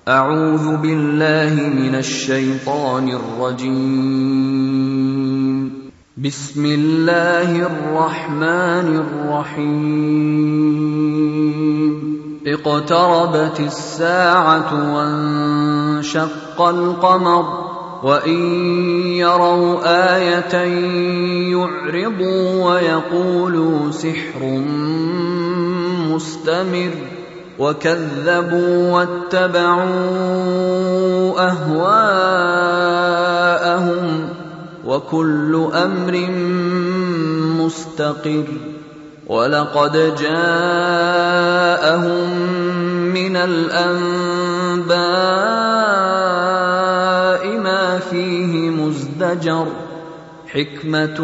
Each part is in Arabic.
أعوذ بالله من الشيطان الرجيم. بسم الله الرحمن الرحيم. اقتربت الساعة وانشق القمر وإن يروا آية يعرضوا ويقولوا سحر مستمر وكذبوا واتبعوا أهواءهم وكل أمر مستقر. ولقد جاءهم من الأنباء ما فيه مزدجر حكمة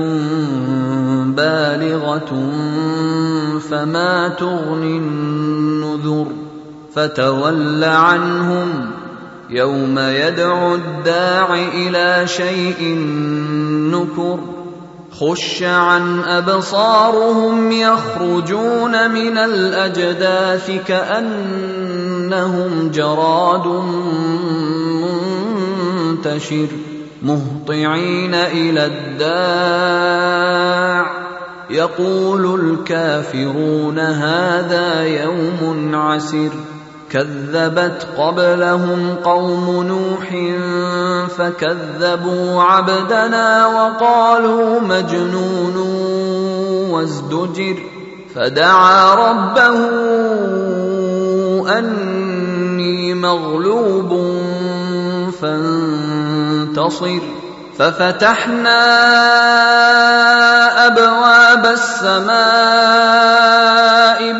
بالغة فما تغني النذر. فتول عنهم يوم يدعو الداع إلى شيء نكر. خش عن أبصارهم يخرجون من الأجداث كأنهم جراد منتشر مهطعين إلى الداع يقول الكافرون هذا يوم عسر. كذبت قبلهم قوم نوح فكذبوا عبدنا وقالوا مجنون وازدجر. فدعا ربه أني مغلوب فانتصر. ففتحنا أبواب السماء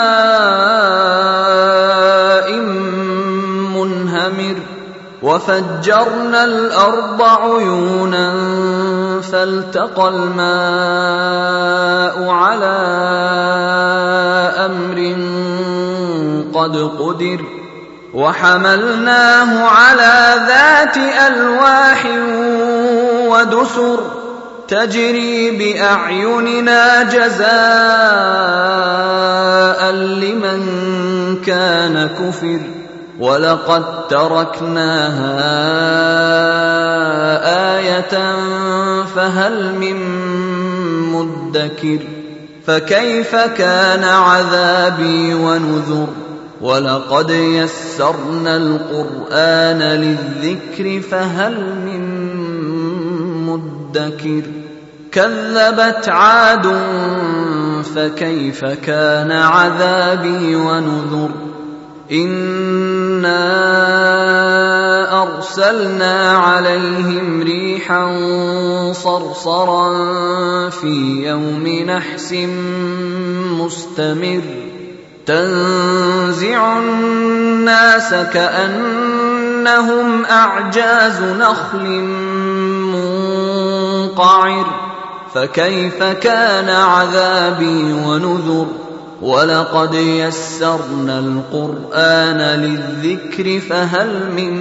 بماء منهمر وفجرنا الأرض عيونا فالتقى الماء على أمر قد قدر. وحملناه على ذات ألواح ودسر تجري بأعيننا جزاء لمن كان كفر. ولقد تركناها آية فهل من مدكر. فكيف كان عذابي ونذر. ولقد يسرنا القرآن للذكر فهل من مدكر. كذبت عاد فكيف كان عذابي ونذر. إنا أرسلنا عليهم ريحا صرصرا في يوم نحس مستمر تنزع الناس كأنهم أعجاز نخل منقعر. فكيف كان عذابي ونذر. ولقد يسرنا القرآن للذكر فهل من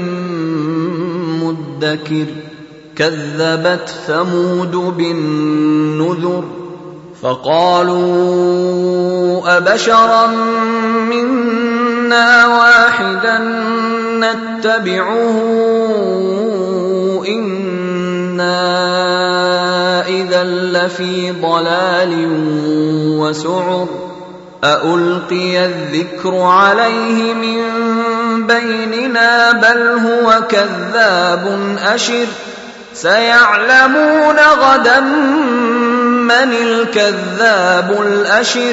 مدكر. كذبت ثمود بالنذر فقالوا أبشرا منا واحدا نتبعه إنا إذا لفي ضلال وسعر. أألقي الذكر عليه من بيننا بل هو كذاب أشر. سيعلمون غدا من الكذاب الأشر.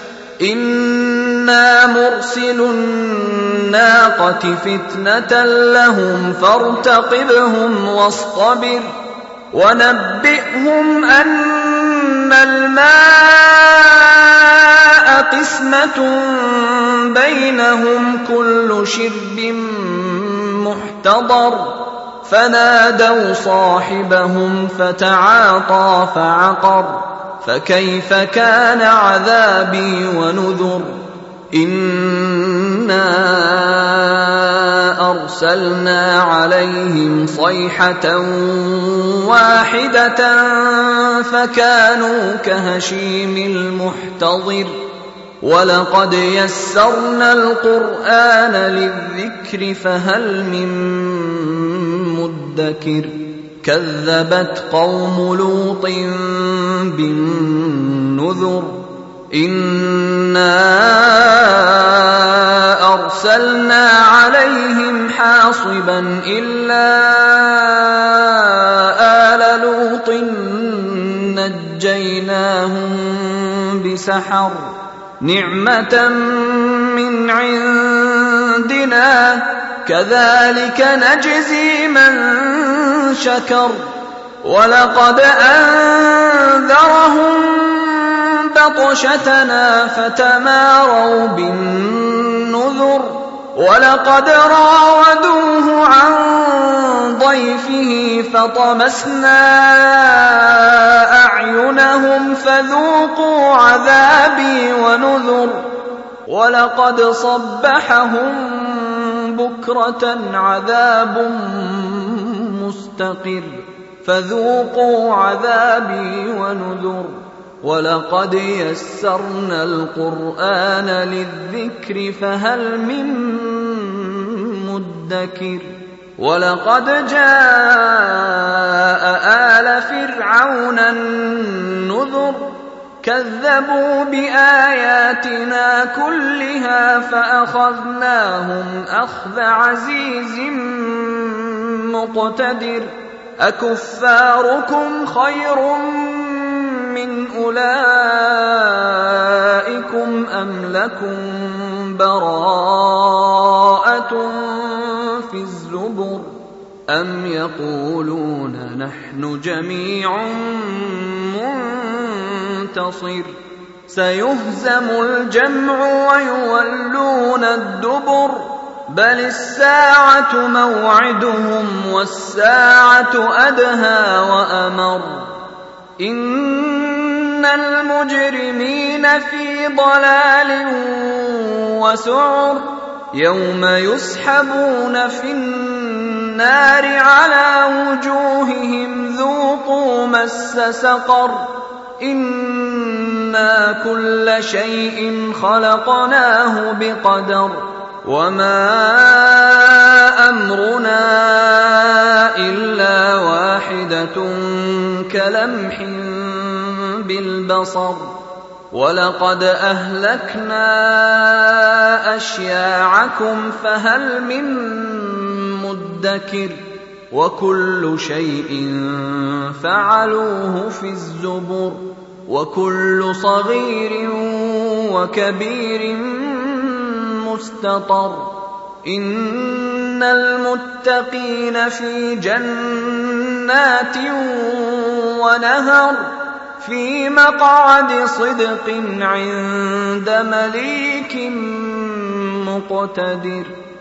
إنا مرسل الناقة فتنة لهم فارتقبهم واصطبر. ونبئهم أن الماء قسمة بينهم كل شرب محتضر. فنادوا صاحبهم فتعاطى فعقر. فكيف كان عذابي ونذر. إنا أرسلنا عليهم صيحة واحدة فكانوا كهشيم المحتضر. ولقد يسرنا القرآن للذكر فهل من مدكر كذبت قوم لوط بالنذر إنا أرسلنا عليهم حاصبا إلا آل لوط نجيناهم بسحر نعمة من عندنا كذلك نجزي من شكر ولقد أنذرهم بطشتنا فتماروا بالنذر ولقد راودوه عن ضيفه فطمسنا أعينهم فذوقوا عذابي ونذر ولقد صبحهم بكرة عذاب مستقر فذوقوا عذابي ونذر ولقد يسرنا القرآن للذكر فهل من مدكر ولقد جاء آل فرعون النذر كذبوا بآياتنا كلها فأخذناهم أخذ عزيز مقتدر أكفاركم خير من أولئكم أم لكم براءة في الزبر أم يقولون نحن جميع منتصر سيهزم الجمع ويولون الدبر بل الساعة موعدهم والساعة أدهى وأمر إن المجرمين في ضلال وسعر يوم يسحبون في النار على وجوههم ذوقوا مس سقر إنا كل شيء خلقناه بقدر وما أمرنا إلا واحدة كلمح بالبصر ولقد أهلكنا أشياعكم فهل من مدكر وكل شيء فعلوه في الزبر وكل صغير وكبير مستطر إن المتقين في جنات ونهر في مقعد صدق عند مليك مقتدر